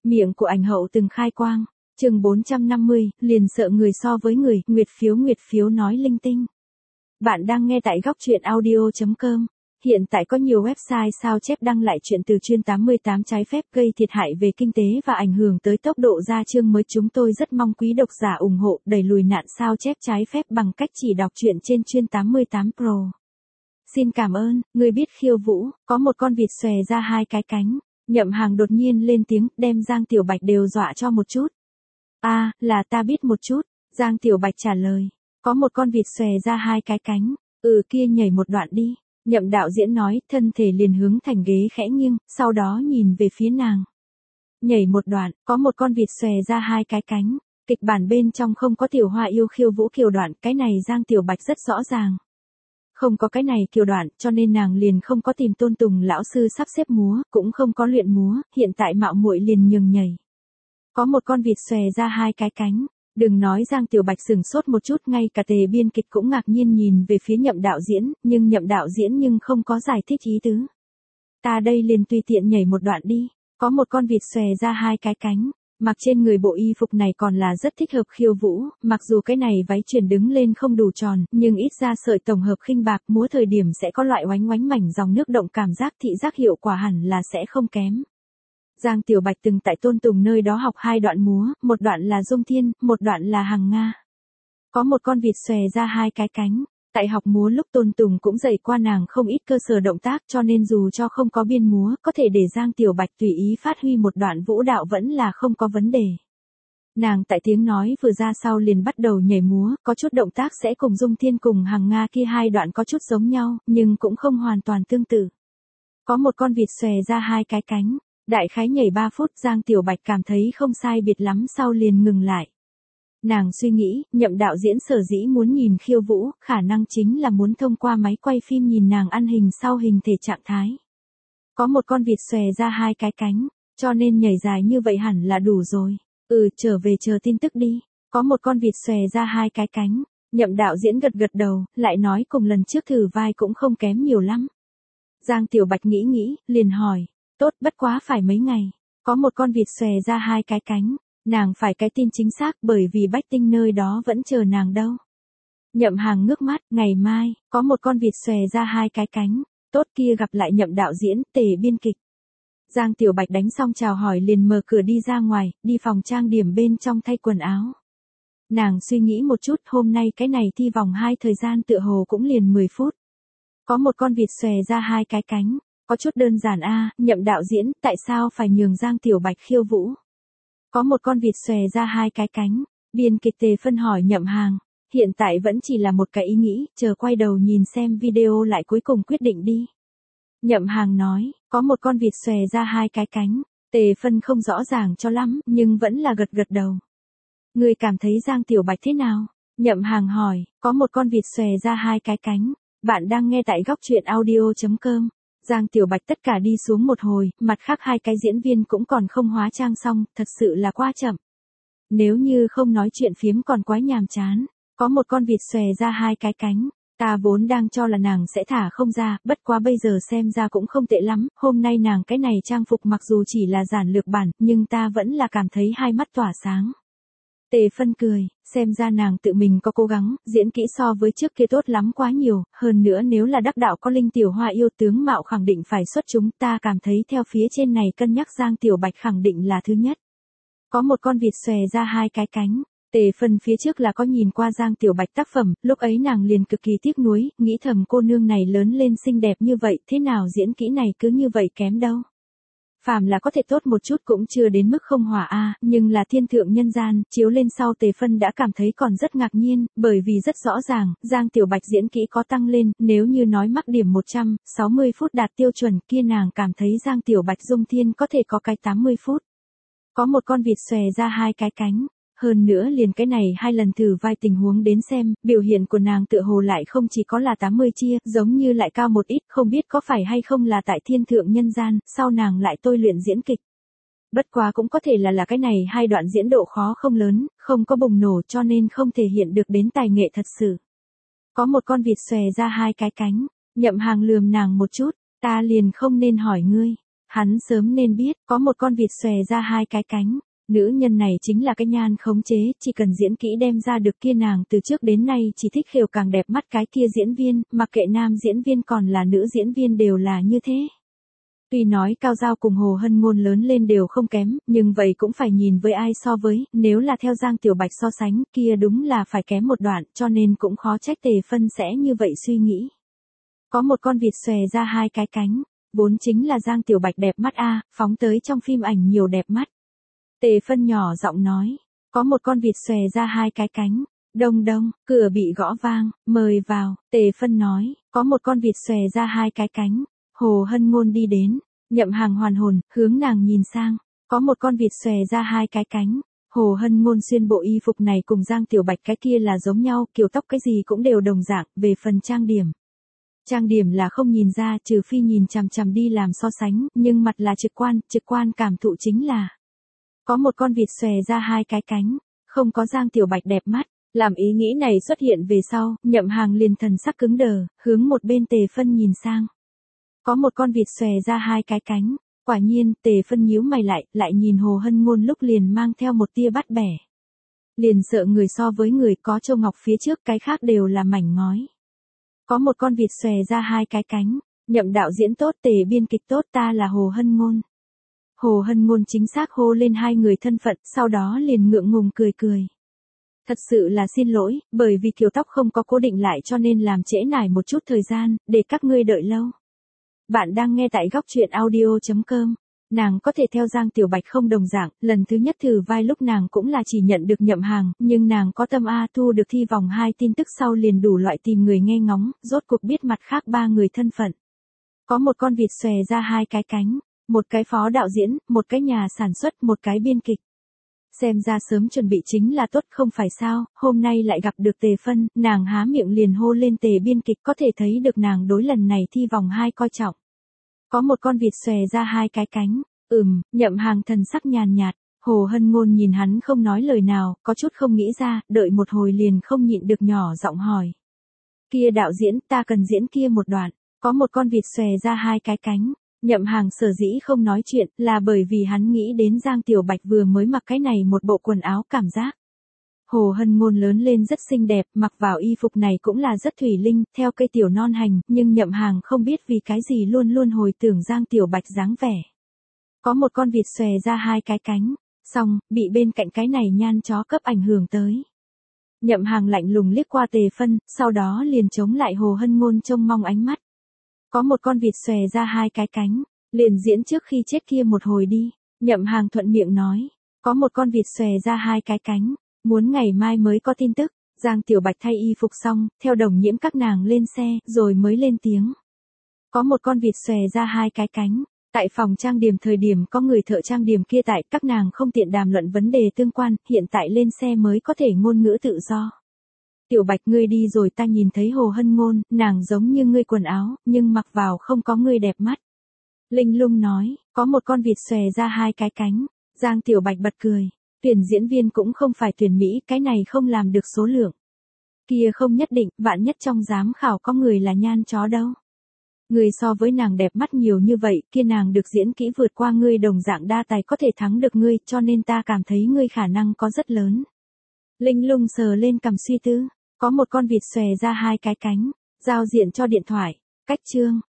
Miệng của ảnh hậu từng khai quang. Chương 450, liền sợ người so với người, nguyệt phiếu nói linh tinh. Bạn đang nghe tại góc truyện audio.com. Hiện tại có nhiều website sao chép đăng lại chuyện từ chuyên 88 trái phép gây thiệt hại về kinh tế và ảnh hưởng tới tốc độ ra chương mới. Chúng tôi rất mong quý độc giả ủng hộ đẩy lùi nạn sao chép trái phép bằng cách chỉ đọc truyện trên chuyên 88 Pro. Xin cảm ơn. Người biết khiêu vũ, có một con vịt xòe ra hai cái cánh. Nhậm Hàng đột nhiên lên tiếng, đem Giang Tiểu Bạch đều dọa cho một chút. Là ta biết một chút. Giang Tiểu Bạch trả lời. Có một con vịt xòe ra hai cái cánh. Kia nhảy một đoạn đi. Nhậm đạo diễn nói, thân thể liền hướng thành ghế khẽ nghiêng, sau đó nhìn về phía nàng. Nhảy một đoạn, có một con vịt xòe ra hai cái cánh. Kịch bản bên trong không có Tiểu Hoa yêu khiêu vũ kiều đoạn, cái này Giang Tiểu Bạch rất rõ ràng. Không có cái này kiều đoạn, cho nên nàng liền không có tìm Tôn Tùng lão sư sắp xếp múa, cũng không có luyện múa, hiện tại mạo muội liền nhường nhảy. Có một con vịt xòe ra hai cái cánh. Đừng nói Giang Tiểu Bạch sửng sốt một chút, ngay cả Tề biên kịch cũng ngạc nhiên nhìn về phía Nhậm đạo diễn, nhưng Nhậm đạo diễn không có giải thích ý tứ. Ta đây liền tùy tiện nhảy một đoạn đi. Có một con vịt xòe ra hai cái cánh. Mặc trên người bộ y phục này còn là rất thích hợp khiêu vũ, mặc dù cái này váy chuyển đứng lên không đủ tròn, nhưng ít ra sợi tổng hợp khinh bạc, múa thời điểm sẽ có loại oánh oánh mảnh dòng nước động, cảm giác thị giác hiệu quả hẳn là sẽ không kém. Giang Tiểu Bạch từng tại Tôn Tùng nơi đó học hai đoạn múa, một đoạn là Dung Thiên, một đoạn là Hằng Nga. Có một con vịt xòe ra hai cái cánh. Tại học múa lúc Tôn Tùng cũng dạy qua nàng không ít cơ sở động tác, cho nên dù cho không có biên múa, có thể để Giang Tiểu Bạch tùy ý phát huy một đoạn vũ đạo vẫn là không có vấn đề. Nàng tại tiếng nói vừa ra sau liền bắt đầu nhảy múa, có chút động tác sẽ cùng Dung Thiên cùng Hằng Nga kia hai đoạn có chút giống nhau, nhưng cũng không hoàn toàn tương tự. Có một con vịt xòe ra hai cái cánh. Đại khái nhảy 3 phút, Giang Tiểu Bạch cảm thấy không sai biệt lắm sau liền ngừng lại. Nàng suy nghĩ, Nhậm đạo diễn sở dĩ muốn nhìn khiêu vũ, khả năng chính là muốn thông qua máy quay phim nhìn nàng ăn hình sau hình thể trạng thái. Có một con vịt xòe ra hai cái cánh, cho nên nhảy dài như vậy hẳn là đủ rồi. Trở về chờ tin tức đi. Có một con vịt xòe ra hai cái cánh. Nhậm đạo diễn gật gật đầu, lại nói cùng lần trước thử vai cũng không kém nhiều lắm. Giang Tiểu Bạch nghĩ, liền hỏi. Tốt, bất quá phải mấy ngày. Có một con vịt xòe ra hai cái cánh. Nàng phải cái tin chính xác bởi vì Bách Tinh nơi đó vẫn chờ nàng đâu. Nhậm Hàng ngước mắt, ngày mai, có một con vịt xòe ra hai cái cánh. Tốt, kia gặp lại Nhậm đạo diễn, Tề biên kịch. Giang Tiểu Bạch đánh xong chào hỏi liền mở cửa đi ra ngoài, đi phòng trang điểm bên trong thay quần áo. Nàng suy nghĩ một chút, hôm nay cái này thi vòng 2 thời gian tựa hồ cũng liền 10 phút. Có một con vịt xòe ra hai cái cánh. Có chút đơn giản Nhậm đạo diễn, tại sao phải nhường Giang Tiểu Bạch khiêu vũ? Có một con vịt xòe ra hai cái cánh. Biên kịch Tề phân hỏi Nhậm Hàng. Hiện tại vẫn chỉ là một cái ý nghĩ, chờ quay đầu nhìn xem video lại cuối cùng quyết định đi. Nhậm Hàng nói, có một con vịt xòe ra hai cái cánh. Tề phân không rõ ràng cho lắm, nhưng vẫn là gật gật đầu. Người cảm thấy Giang Tiểu Bạch thế nào? Nhậm Hàng hỏi, có một con vịt xòe ra hai cái cánh. Bạn đang nghe tại góc truyện audio.com. Giang Tiểu Bạch tất cả đi xuống một hồi, mặt khác hai cái diễn viên cũng còn không hóa trang xong, thật sự là quá chậm. Nếu như không nói chuyện phiếm còn quá nhàm chán. Có một con vịt xòe ra hai cái cánh. Ta vốn đang cho là nàng sẽ thả không ra, bất quá bây giờ xem ra cũng không tệ lắm. Hôm nay nàng cái này trang phục mặc dù chỉ là giản lược bản, nhưng ta vẫn là cảm thấy hai mắt tỏa sáng. Tề phân cười, xem ra nàng tự mình có cố gắng, diễn kỹ so với trước kia tốt lắm quá nhiều, hơn nữa nếu là đắc đạo có linh Tiểu Hoa yêu tướng mạo khẳng định phải xuất chúng, ta cảm thấy theo phía trên này cân nhắc Giang Tiểu Bạch khẳng định là thứ nhất. Có một con vịt xòe ra hai cái cánh. Tề phân phía trước là có nhìn qua Giang Tiểu Bạch tác phẩm, lúc ấy nàng liền cực kỳ tiếc nuối, nghĩ thầm cô nương này lớn lên xinh đẹp như vậy, thế nào diễn kỹ này cứ như vậy kém đâu. Phàm là có thể tốt một chút cũng chưa đến mức không hỏa nhưng là thiên thượng nhân gian, chiếu lên sau Tề phân đã cảm thấy còn rất ngạc nhiên, bởi vì rất rõ ràng, Giang Tiểu Bạch diễn kỹ có tăng lên, nếu như nói mắc điểm 160 phút đạt tiêu chuẩn kia nàng cảm thấy Giang Tiểu Bạch Dung Thiên có thể có cái 80 phút. Có một con vịt xòe ra hai cái cánh. Hơn nữa liền cái này hai lần thử vai tình huống đến xem, biểu hiện của nàng tựa hồ lại không chỉ có là 80 chia, giống như lại cao một ít, không biết có phải hay không là tại thiên thượng nhân gian, sau nàng lại tôi luyện diễn kịch. Bất quá cũng có thể là cái này hai đoạn diễn độ khó không lớn, không có bùng nổ cho nên không thể hiện được đến tài nghệ thật sự. Có một con vịt xòe ra hai cái cánh. Nhậm Hàng lườm nàng một chút, ta liền không nên hỏi ngươi. Hắn sớm nên biết, có một con vịt xòe ra hai cái cánh. Nữ nhân này chính là cái nhan khống chế, chỉ cần diễn kỹ đem ra được kia nàng từ trước đến nay chỉ thích khều càng đẹp mắt cái kia diễn viên, mặc kệ nam diễn viên còn là nữ diễn viên đều là như thế. Tuy nói Cao Giao cùng Hồ Hân Ngôn lớn lên đều không kém, nhưng vậy cũng phải nhìn với ai so với, nếu là theo Giang Tiểu Bạch so sánh, kia đúng là phải kém một đoạn, cho nên cũng khó trách Tề Phân sẽ như vậy suy nghĩ. Có một con vịt xòe ra hai cái cánh, vốn chính là Giang Tiểu Bạch đẹp mắt a, phóng tới trong phim ảnh nhiều đẹp mắt. Tề Phân nhỏ giọng nói, có một con vịt xòe ra hai cái cánh. Đông đông, cửa bị gõ vang, mời vào. Tề Phân nói, có một con vịt xòe ra hai cái cánh. Hồ Hân Ngôn đi đến, Nhậm Hàng hoàn hồn, hướng nàng nhìn sang, có một con vịt xòe ra hai cái cánh. Hồ Hân Ngôn xuyên bộ y phục này cùng Giang Tiểu Bạch cái kia là giống nhau, kiểu tóc cái gì cũng đều đồng dạng, về phần trang điểm. Trang điểm là không nhìn ra, trừ phi nhìn chằm chằm đi làm so sánh, nhưng mặt là trực quan cảm thụ chính là. Có một con vịt xòe ra hai cái cánh, không có Giang Tiểu Bạch đẹp mắt. Làm ý nghĩ này xuất hiện về sau, Nhậm Hàng liền thần sắc cứng đờ, hướng một bên Tề Phân nhìn sang. Có một con vịt xòe ra hai cái cánh, quả nhiên, Tề Phân nhíu mày lại nhìn Hồ Hân Ngôn lúc liền mang theo một tia bắt bẻ. Liền sợ người so với người, có châu ngọc phía trước, cái khác đều là mảnh ngói. Có một con vịt xòe ra hai cái cánh, Nhậm đạo diễn tốt, Tề biên kịch tốt, ta là Hồ Hân Ngôn. Hồ Hân Ngôn chính xác hô lên hai người thân phận, sau đó liền ngượng ngùng cười. Thật sự là xin lỗi, bởi vì kiểu tóc không có cố định lại cho nên làm trễ nải một chút thời gian, để các ngươi đợi lâu. Bạn đang nghe tại góc truyện audio.com. Nàng có thể theo Giang Tiểu Bạch không đồng dạng, lần thứ nhất thử vai lúc nàng cũng là chỉ nhận được Nhậm Hàng, nhưng nàng có tâm A thu được thi vòng 2 tin tức sau liền đủ loại tìm người nghe ngóng, rốt cuộc biết mặt khác ba người thân phận. Có một con vịt xòe ra hai cái cánh, một cái phó đạo diễn, một cái nhà sản xuất, một cái biên kịch. Xem ra sớm chuẩn bị chính là tốt không phải sao, hôm nay lại gặp được Tề Phân, nàng há miệng liền hô lên Tề biên kịch, có thể thấy được nàng đối lần này thi vòng 2 coi trọng. Có một con vịt xòe ra hai cái cánh, Nhậm Hàng thần sắc nhàn nhạt, Hồ Hân Ngôn nhìn hắn không nói lời nào, có chút không nghĩ ra, đợi một hồi liền không nhịn được nhỏ giọng hỏi. Kia đạo diễn, ta cần diễn kia một đoạn, có một con vịt xòe ra hai cái cánh. Nhậm Hàng sở dĩ không nói chuyện là bởi vì hắn nghĩ đến Giang Tiểu Bạch vừa mới mặc cái này một bộ quần áo cảm giác. Hồ Hân Ngôn lớn lên rất xinh đẹp, mặc vào y phục này cũng là rất thủy linh, theo cây tiểu non hành, nhưng Nhậm Hàng không biết vì cái gì luôn luôn hồi tưởng Giang Tiểu Bạch dáng vẻ. Có một con vịt xòe ra hai cái cánh, xong, bị bên cạnh cái này nhan chó cấp ảnh hưởng tới. Nhậm Hàng lạnh lùng liếc qua Tề Phân, sau đó liền chống lại Hồ Hân Ngôn trông mong ánh mắt. Có một con vịt xòe ra hai cái cánh, liền diễn trước khi chết kia một hồi đi. Nhậm Hàng thuận miệng nói, có một con vịt xòe ra hai cái cánh, muốn ngày mai mới có tin tức. Giang Tiểu Bạch thay y phục xong, theo Đồng Nhiễm các nàng lên xe, rồi mới lên tiếng. Có một con vịt xòe ra hai cái cánh, tại phòng trang điểm thời điểm có người thợ trang điểm kia tại, các nàng không tiện đàm luận vấn đề tương quan, hiện tại lên xe mới có thể ngôn ngữ tự do. Tiểu Bạch ngươi đi rồi ta nhìn thấy Hồ Hân Ngôn, nàng giống như ngươi quần áo, nhưng mặc vào không có ngươi đẹp mắt. Linh Lung nói, có một con vịt xòe ra hai cái cánh. Giang Tiểu Bạch bật cười, tuyển diễn viên cũng không phải tuyển Mỹ, cái này không làm được số lượng. Kia không nhất định, vạn nhất trong giám khảo có người là nhan chó đâu. Người so với nàng đẹp mắt nhiều như vậy, kia nàng được diễn kỹ vượt qua ngươi đồng dạng đa tài có thể thắng được ngươi, cho nên ta cảm thấy ngươi khả năng có rất lớn. Linh Lung sờ lên cằm suy tư, có một con vịt xòe ra hai cái cánh, giao diện cho điện thoại, cách chương.